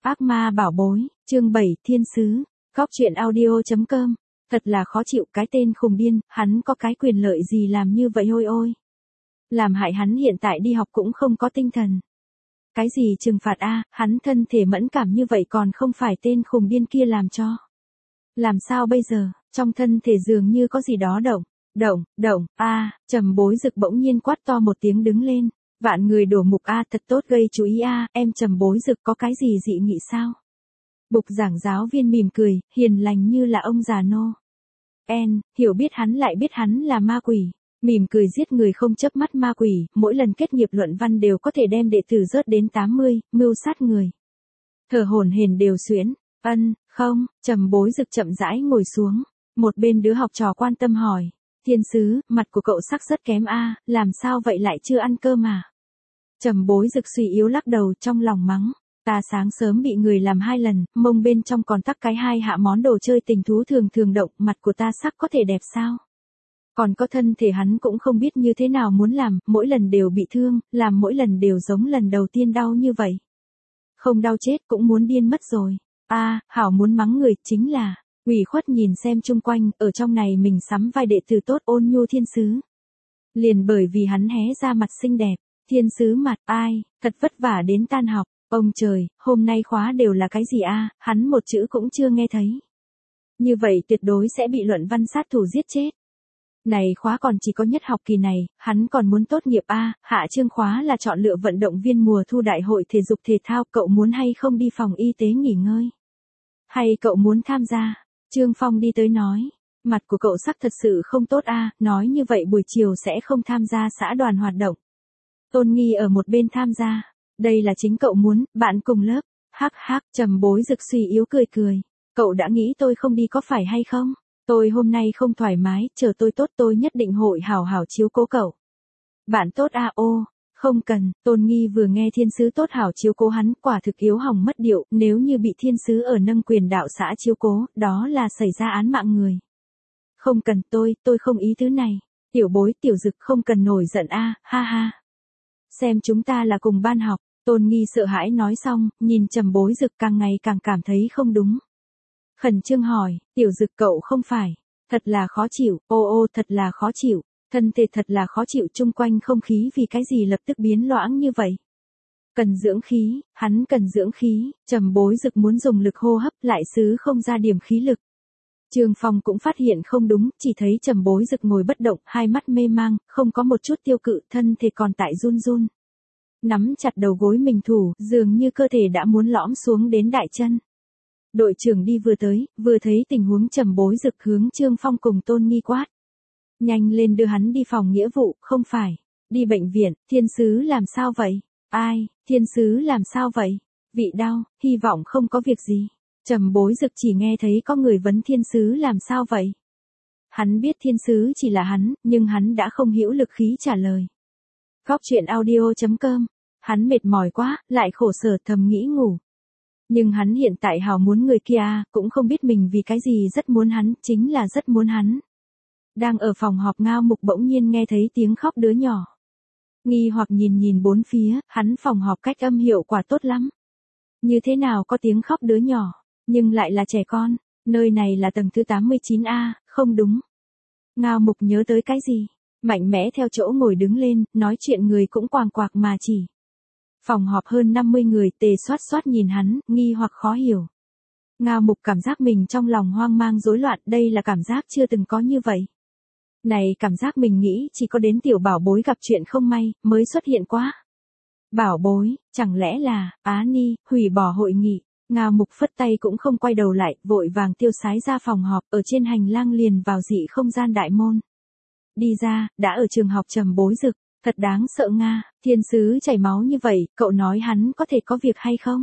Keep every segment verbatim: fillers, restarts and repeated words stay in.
Ác ma bảo bối, chương bảy, thiên sứ, góc truyện audio chấm com. Thật là khó chịu, cái tên khùng điên, hắn có cái quyền lợi gì làm như vậy ôi ôi. Làm hại hắn hiện tại đi học cũng không có tinh thần. Cái gì trừng phạt a, hắn thân thể mẫn cảm như vậy còn không phải tên khùng điên kia làm cho. Làm sao bây giờ, trong thân thể dường như có gì đó động, động, động, a, Trầm Bối Dực bỗng nhiên quát to một tiếng đứng lên. Vạn người đổ mục a, thật tốt gây chú ý a, em Trầm Bối Dực có cái gì dị nghị sao? Bục giảng giáo viên mỉm cười, hiền lành như là ông già nô. En, hiểu biết hắn lại biết hắn là ma quỷ. Mỉm cười giết người không chớp mắt ma quỷ, mỗi lần kết nghiệp luận văn đều có thể đem đệ tử rớt đến tám mươi, mưu sát người. Thở hổn hển đều xuyễn, ân, không, Trầm Bối Dực chậm rãi ngồi xuống. Một bên đứa học trò quan tâm hỏi, thiên sứ, mặt của cậu sắc rất kém a, làm sao vậy lại chưa ăn cơm mà? Trầm Bối Dực suy yếu lắc đầu trong lòng mắng, ta sáng sớm bị người làm hai lần, mông bên trong còn tắc cái hai hạ món đồ chơi tình thú thường thường động, mặt của ta sắc có thể đẹp sao? Còn có thân thể hắn cũng không biết như thế nào muốn làm, mỗi lần đều bị thương, làm mỗi lần đều giống lần đầu tiên đau như vậy. Không đau chết cũng muốn điên mất rồi. A, hảo muốn mắng người, chính là, ủy khuất nhìn xem chung quanh, ở trong này mình sắm vai đệ tử tốt ôn nhu thiên sứ. Liền bởi vì hắn hé ra mặt xinh đẹp, thiên sứ mặt, ai, thật vất vả đến tan học, ông trời, hôm nay khóa đều là cái gì a, hắn một chữ cũng chưa nghe thấy. Như vậy tuyệt đối sẽ bị luận văn sát thủ giết chết. Này khóa còn chỉ có nhất học kỳ này, hắn còn muốn tốt nghiệp a, hạ chương khóa là chọn lựa vận động viên mùa thu đại hội thể dục thể thao, cậu muốn hay không đi phòng y tế nghỉ ngơi? Hay cậu muốn tham gia? Trương Phong đi tới nói, mặt của cậu sắc thật sự không tốt a, nói như vậy buổi chiều sẽ không tham gia xã đoàn hoạt động. Tôn Nghi ở một bên tham gia, đây là chính cậu muốn, bạn cùng lớp, hắc hắc, Trầm Bối Dực suy yếu cười cười, cậu đã nghĩ tôi không đi có phải hay không? Tôi hôm nay không thoải mái, chờ tôi tốt tôi nhất định hội hảo hảo chiếu cố cậu. Bạn tốt a ô, không cần, Tôn Nghi vừa nghe thiên sứ tốt hảo chiếu cố hắn, quả thực yếu hỏng mất điệu, nếu như bị thiên sứ ở nâng quyền đạo xã chiếu cố, đó là xảy ra án mạng người. Không cần tôi, tôi không ý thứ này, tiểu bối tiểu dực không cần nổi giận a, ha ha. Xem chúng ta là cùng ban học, Tôn Nghi sợ hãi nói xong, nhìn Trầm Bối Dực càng ngày càng cảm thấy không đúng. Khẩn trương hỏi, tiểu Dực cậu không phải, thật là khó chịu, ô ô thật là khó chịu, thân thể thật là khó chịu, chung quanh không khí vì cái gì lập tức biến loãng như vậy. Cần dưỡng khí, hắn cần dưỡng khí, Trầm Bối Dực muốn dùng lực hô hấp lại xứ không ra điểm khí lực. Trương Phong cũng phát hiện không đúng, chỉ thấy Trầm Bối Dực ngồi bất động, hai mắt mê mang, không có một chút tiêu cự, thân thể còn tại run run. Nắm chặt đầu gối mình thủ, dường như cơ thể đã muốn lõm xuống đến đại chân. Đội trưởng đi vừa tới, vừa thấy tình huống Trầm Bối Dực hướng Trương Phong cùng Tôn Nghi quát. Nhanh lên đưa hắn đi phòng nghĩa vụ, không phải, đi bệnh viện, thiên sứ làm sao vậy? Ai, thiên sứ làm sao vậy? Vị đau, hy vọng không có việc gì. Trầm Bối Dực chỉ nghe thấy có người vấn thiên sứ làm sao vậy? Hắn biết thiên sứ chỉ là hắn, nhưng hắn đã không hữu lực khí trả lời. Góc truyện audio chấm com, hắn mệt mỏi quá, lại khổ sở thầm nghĩ ngủ. Nhưng hắn hiện tại hào muốn người kia, cũng không biết mình vì cái gì rất muốn hắn, chính là rất muốn hắn. Đang ở phòng họp Ngao Mục bỗng nhiên nghe thấy tiếng khóc đứa nhỏ. Nghi hoặc nhìn nhìn bốn phía, hắn phòng họp cách âm hiệu quả tốt lắm. Như thế nào có tiếng khóc đứa nhỏ, nhưng lại là trẻ con, nơi này là tầng thứ tám mươi chín A, không đúng. Ngao Mục nhớ tới cái gì? Mạnh mẽ theo chỗ ngồi đứng lên, nói chuyện người cũng quàng quạc mà chỉ. Phòng họp hơn năm mươi người tề xoát xoát nhìn hắn, nghi hoặc khó hiểu. Ngao Mục cảm giác mình trong lòng hoang mang rối loạn, đây là cảm giác chưa từng có như vậy. Này cảm giác mình nghĩ chỉ có đến tiểu bảo bối gặp chuyện không may, mới xuất hiện quá. Bảo bối, chẳng lẽ là, Á Ni, hủy bỏ hội nghị. Ngao Mục phất tay cũng không quay đầu lại, vội vàng tiêu sái ra phòng họp, ở trên hành lang liền vào dị không gian đại môn. Đi ra, đã ở trường học Trầm Bối Dực, thật đáng sợ Nga, thiên sứ chảy máu như vậy, cậu nói hắn có thể có việc hay không?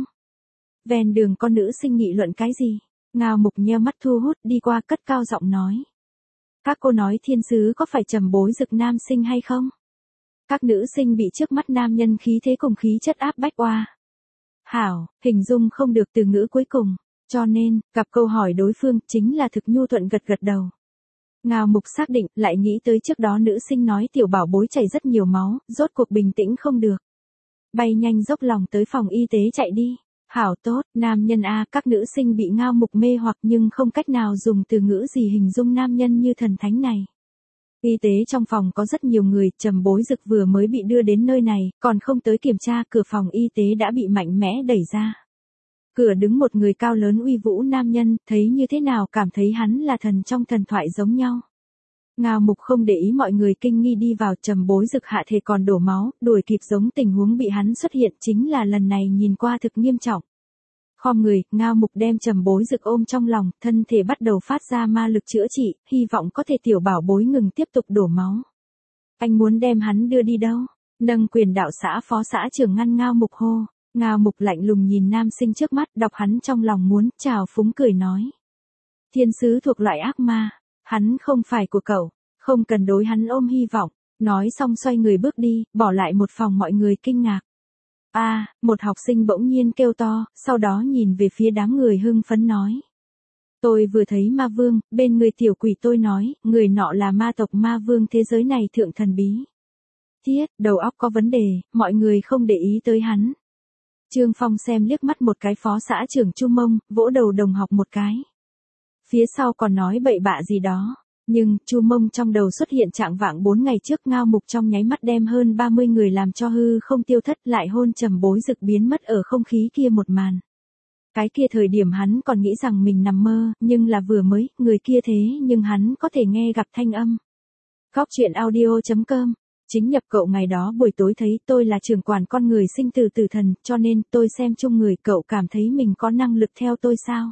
Ven đường con nữ sinh nghị luận cái gì? Ngao Mục nheo mắt thu hút đi qua cất cao giọng nói. Các cô nói thiên sứ có phải Trầm Bối Dực nam sinh hay không? Các nữ sinh bị trước mắt nam nhân khí thế cùng khí chất áp bách oa. Hảo, hình dung không được từ ngữ cuối cùng, cho nên, gặp câu hỏi đối phương chính là thực nhu thuận gật gật đầu. Ngao Mục xác định, lại nghĩ tới trước đó nữ sinh nói tiểu bảo bối chảy rất nhiều máu, rốt cuộc bình tĩnh không được. Bay nhanh dốc lòng tới phòng y tế chạy đi. Hảo tốt, nam nhân a, các nữ sinh bị Ngao Mục mê hoặc nhưng không cách nào dùng từ ngữ gì hình dung nam nhân như thần thánh này. Y tế trong phòng có rất nhiều người, Trầm Bối Dực vừa mới bị đưa đến nơi này, còn không tới kiểm tra, cửa phòng y tế đã bị mạnh mẽ đẩy ra. Cửa đứng một người cao lớn uy vũ nam nhân, thấy như thế nào cảm thấy hắn là thần trong thần thoại giống nhau. Ngao Mục không để ý mọi người kinh nghi đi vào, Trầm Bối Dực hạ thể còn đổ máu, đuổi kịp giống tình huống bị hắn xuất hiện chính là lần này nhìn qua thực nghiêm trọng. Khom người, Ngao Mục đem Trầm Bối Dực ôm trong lòng, thân thể bắt đầu phát ra ma lực chữa trị, hy vọng có thể tiểu bảo bối ngừng tiếp tục đổ máu. Anh muốn đem hắn đưa đi đâu? Nâng quyền đạo xã phó xã trưởng ngăn Ngao Mục hô. Ngao Mục lạnh lùng nhìn nam sinh trước mắt, đọc hắn trong lòng muốn, chào phúng cười nói. Thiên sứ thuộc loại ác ma, hắn không phải của cậu, không cần đối hắn ôm hy vọng. Nói xong xoay người bước đi, bỏ lại một phòng mọi người kinh ngạc. A, à, một học sinh bỗng nhiên kêu to, sau đó nhìn về phía đám người hưng phấn nói. Tôi vừa thấy ma vương, bên người tiểu quỷ tôi nói, người nọ là ma tộc ma vương thế giới này thượng thần bí. Thiết, đầu óc có vấn đề, mọi người không để ý tới hắn. Trương Phong xem liếc mắt một cái phó xã trưởng Chu Mông, vỗ đầu đồng học một cái. Phía sau còn nói bậy bạ gì đó. Nhưng, Chu Mông trong đầu xuất hiện trạng vạng bốn ngày trước Ngao Mục trong nháy mắt đem hơn ba mươi người làm cho hư không tiêu thất lại hôn Trầm Bối Dực biến mất ở không khí kia một màn. Cái kia thời điểm hắn còn nghĩ rằng mình nằm mơ, nhưng là vừa mới, người kia thế nhưng hắn có thể nghe gặp thanh âm. Góc truyện audio chấm com. Chính nhập cậu ngày đó buổi tối thấy tôi là trưởng quản con người sinh từ tử thần, cho nên tôi xem chung người cậu cảm thấy mình có năng lực theo tôi sao?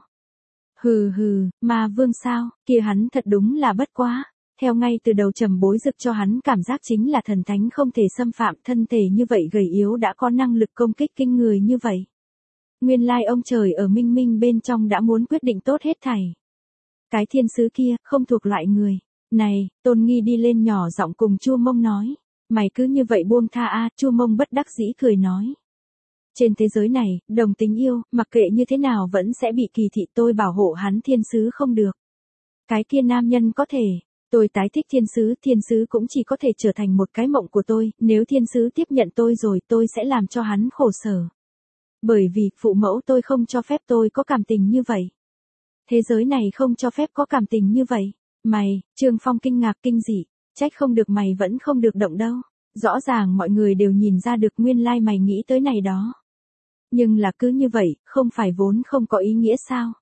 Hừ hừ, ma vương sao, kia hắn thật đúng là bất quá. Theo ngay từ đầu Trầm Bối Dực cho hắn cảm giác chính là thần thánh không thể xâm phạm, thân thể như vậy gầy yếu đã có năng lực công kích kinh người như vậy. Nguyên lai ông trời ở minh minh bên trong đã muốn quyết định tốt hết thảy. Cái thiên sứ kia, không thuộc loại người. Này, Tôn Nghi đi lên nhỏ giọng cùng Chu Mông nói. Mày cứ như vậy buông tha a, Chu Mông bất đắc dĩ cười nói. Trên thế giới này, đồng tình yêu, mặc kệ như thế nào vẫn sẽ bị kỳ thị, tôi bảo hộ hắn thiên sứ không được. Cái kia nam nhân có thể, tôi tái thích thiên sứ, thiên sứ cũng chỉ có thể trở thành một cái mộng của tôi, nếu thiên sứ tiếp nhận tôi rồi tôi sẽ làm cho hắn khổ sở. Bởi vì, phụ mẫu tôi không cho phép tôi có cảm tình như vậy. Thế giới này không cho phép có cảm tình như vậy. Mày, Trương Phong kinh ngạc kinh dị, trách không được mày vẫn không được động đâu. Rõ ràng mọi người đều nhìn ra được nguyên lai mày nghĩ tới này đó. Nhưng là cứ như vậy, không phải vốn không có ý nghĩa sao?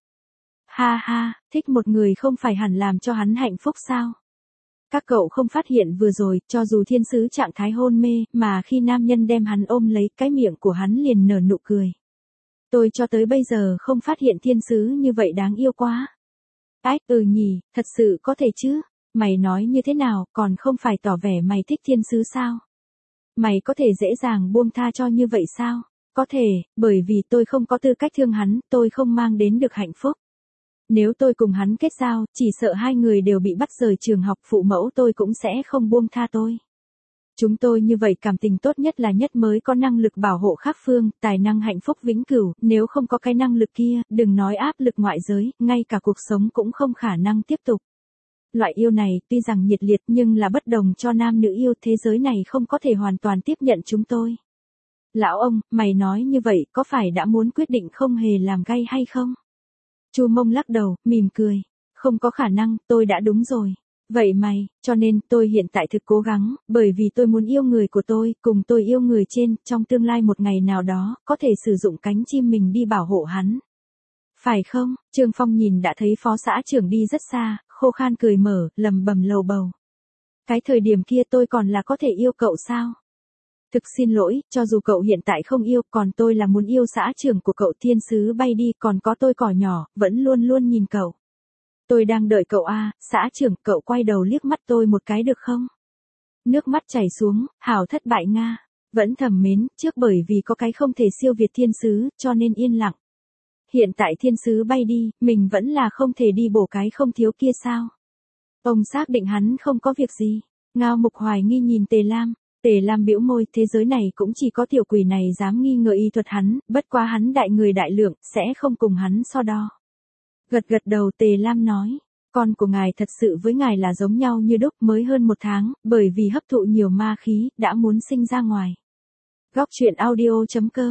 Ha ha, thích một người không phải hẳn làm cho hắn hạnh phúc sao? Các cậu không phát hiện vừa rồi, cho dù thiên sứ trạng thái hôn mê, mà khi nam nhân đem hắn ôm lấy, cái miệng của hắn liền nở nụ cười. Tôi cho tới bây giờ không phát hiện thiên sứ như vậy đáng yêu quá. Ách, ừ nhỉ, thật sự có thể chứ? Mày nói như thế nào, còn không phải tỏ vẻ mày thích thiên sứ sao? Mày có thể dễ dàng buông tha cho như vậy sao? Có thể, bởi vì tôi không có tư cách thương hắn, tôi không mang đến được hạnh phúc. Nếu tôi cùng hắn kết giao, chỉ sợ hai người đều bị bắt rời trường học, phụ mẫu tôi cũng sẽ không buông tha tôi. Chúng tôi như vậy cảm tình tốt nhất là nhất mới có năng lực bảo hộ khác phương, tài năng hạnh phúc vĩnh cửu, nếu không có cái năng lực kia, đừng nói áp lực ngoại giới, ngay cả cuộc sống cũng không khả năng tiếp tục. Loại yêu này tuy rằng nhiệt liệt nhưng là bất đồng cho nam nữ yêu, thế giới này không có thể hoàn toàn tiếp nhận chúng tôi. Lão ông, mày nói như vậy có phải đã muốn quyết định không hề làm gay hay không? Chu Mông lắc đầu, mỉm cười. Không có khả năng, tôi đã đúng rồi. Vậy mày, cho nên tôi hiện tại thực cố gắng, bởi vì tôi muốn yêu người của tôi, cùng tôi yêu người trên, trong tương lai một ngày nào đó, có thể sử dụng cánh chim mình đi bảo hộ hắn. Phải không? Trương Phong nhìn đã thấy phó xã trưởng đi rất xa, khô khan cười mở, lầm bầm lầu bầu. Cái thời điểm kia tôi còn là có thể yêu cậu sao? Thực xin lỗi, cho dù cậu hiện tại không yêu, còn tôi là muốn yêu xã trưởng của cậu, thiên sứ bay đi, còn có tôi cỏ nhỏ, vẫn luôn luôn nhìn cậu. Tôi đang đợi cậu a, à, xã trưởng, cậu quay đầu liếc mắt tôi một cái được không? Nước mắt chảy xuống, hảo thất bại Nga. Vẫn thầm mến, trước bởi vì có cái không thể siêu việt thiên sứ, cho nên yên lặng. Hiện tại thiên sứ bay đi, mình vẫn là không thể đi bổ cái không thiếu kia sao? Ông xác định hắn không có việc gì. Ngao Mục hoài nghi nhìn Tề Lam. Tề Lam bĩu môi, thế giới này cũng chỉ có tiểu quỷ này dám nghi ngờ y thuật hắn, bất quá hắn đại người đại lượng, sẽ không cùng hắn so đo. Gật gật đầu Tề Lam nói, con của ngài thật sự với ngài là giống nhau như đúc, mới hơn một tháng, bởi vì hấp thụ nhiều ma khí, đã muốn sinh ra ngoài. Góc truyện audio chấm com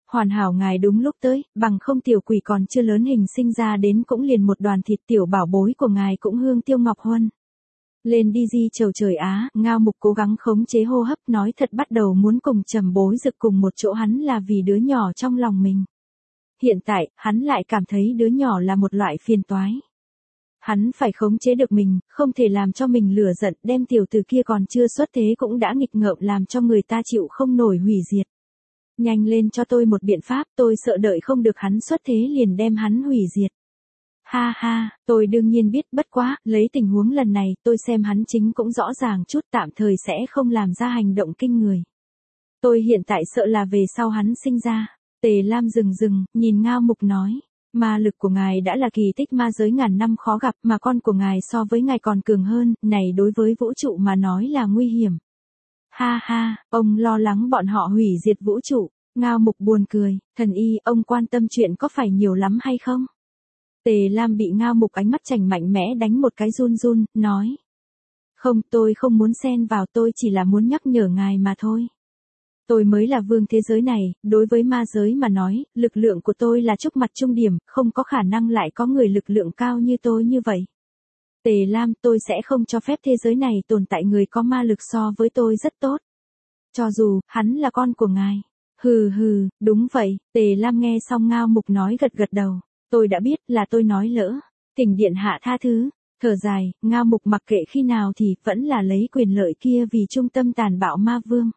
Hoàn hảo ngài đúng lúc tới, bằng không tiểu quỷ còn chưa lớn hình sinh ra đến cũng liền một đoàn thịt, tiểu bảo bối của ngài cũng hương tiêu ngọc huân. Lên đi di chầu trời Á, Ngao Mục cố gắng khống chế hô hấp, nói thật bắt đầu muốn cùng Trầm Bối Dực cùng một chỗ hắn là vì đứa nhỏ trong lòng mình. Hiện tại, hắn lại cảm thấy đứa nhỏ là một loại phiền toái. Hắn phải khống chế được mình, không thể làm cho mình lửa giận, đem tiểu tử kia còn chưa xuất thế cũng đã nghịch ngợm làm cho người ta chịu không nổi hủy diệt. Nhanh lên cho tôi một biện pháp, tôi sợ đợi không được hắn xuất thế liền đem hắn hủy diệt. Ha ha, tôi đương nhiên biết, bất quá, lấy tình huống lần này, tôi xem hắn chính cũng rõ ràng chút, tạm thời sẽ không làm ra hành động kinh người. Tôi hiện tại sợ là về sau hắn sinh ra. Tề Lam dừng dừng, nhìn Ngao Mục nói. Ma lực của ngài đã là kỳ tích ma giới ngàn năm khó gặp, mà con của ngài so với ngài còn cường hơn, này đối với vũ trụ mà nói là nguy hiểm. Ha ha, ông lo lắng bọn họ hủy diệt vũ trụ. Ngao Mục buồn cười, thần y, ông quan tâm chuyện có phải nhiều lắm hay không? Tề Lam bị Ngao Mục ánh mắt chảnh mạnh mẽ đánh một cái run run, nói. Không, tôi không muốn xen vào, tôi chỉ là muốn nhắc nhở ngài mà thôi. Tôi mới là vương thế giới này, đối với ma giới mà nói, lực lượng của tôi là trúc mặt trung điểm, không có khả năng lại có người lực lượng cao như tôi như vậy. Tề Lam, tôi sẽ không cho phép thế giới này tồn tại người có ma lực so với tôi rất tốt. Cho dù, hắn là con của ngài. Hừ hừ, đúng vậy, Tề Lam nghe xong Ngao Mục nói gật gật đầu. Tôi đã biết là tôi nói lỡ. Thỉnh điện hạ tha thứ. Thở dài, Ngao Mục mặc kệ khi nào thì vẫn là lấy quyền lợi kia vì trung tâm tàn bạo ma vương.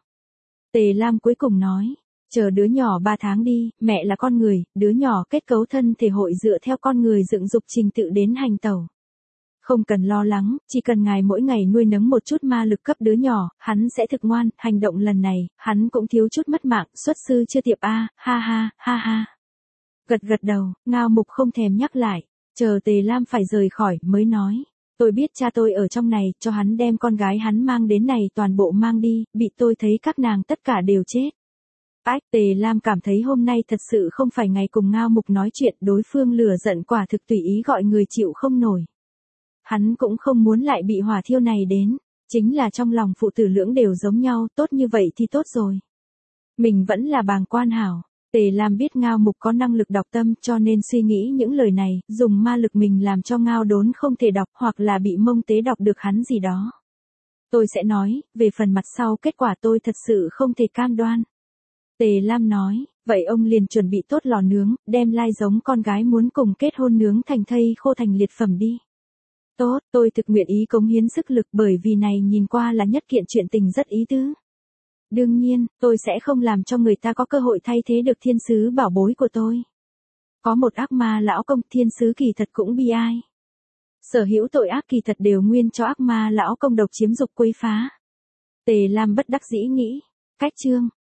Tề Lam cuối cùng nói, chờ đứa nhỏ ba tháng đi, mẹ là con người, đứa nhỏ kết cấu thân thể hội dựa theo con người dựng dục trình tự đến hành tẩu. Không cần lo lắng, chỉ cần ngài mỗi ngày nuôi nấng một chút ma lực cấp đứa nhỏ, hắn sẽ thực ngoan, hành động lần này, hắn cũng thiếu chút mất mạng, xuất sư chưa tiệp a, ha ha, ha ha. Gật gật đầu, Ngao Mục không thèm nhắc lại, chờ Tề Lam phải rời khỏi, mới nói. Tôi biết cha tôi ở trong này, cho hắn đem con gái hắn mang đến này toàn bộ mang đi, bị tôi thấy các nàng tất cả đều chết. Ách, Tề Lam cảm thấy hôm nay thật sự không phải ngày cùng Ngao Mục nói chuyện, đối phương lửa giận quả thực tùy ý gọi người chịu không nổi. Hắn cũng không muốn lại bị hỏa thiêu này đến, chính là trong lòng phụ tử lưỡng đều giống nhau, tốt như vậy thì tốt rồi. Mình vẫn là bàng quan hảo. Tề Lam biết Ngao Mục có năng lực đọc tâm cho nên suy nghĩ những lời này, dùng ma lực mình làm cho Ngao Đốn không thể đọc hoặc là bị Mông Tế đọc được hắn gì đó. Tôi sẽ nói, về phần mặt sau kết quả tôi thật sự không thể cam đoan. Tề Lam nói, vậy ông liền chuẩn bị tốt lò nướng, đem lai giống con gái muốn cùng kết hôn nướng thành thây khô thành liệt phẩm đi. Tốt, tôi thực nguyện ý cống hiến sức lực bởi vì này nhìn qua là nhất kiện chuyện tình rất ý tứ. Đương nhiên, tôi sẽ không làm cho người ta có cơ hội thay thế được thiên sứ bảo bối của tôi. Có một ác ma lão công, thiên sứ kỳ thật cũng bi ai. Sở hữu tội ác kỳ thật đều nguyên cho ác ma lão công độc chiếm dục quấy phá. Tề Lam bất đắc dĩ nghĩ, cách chương.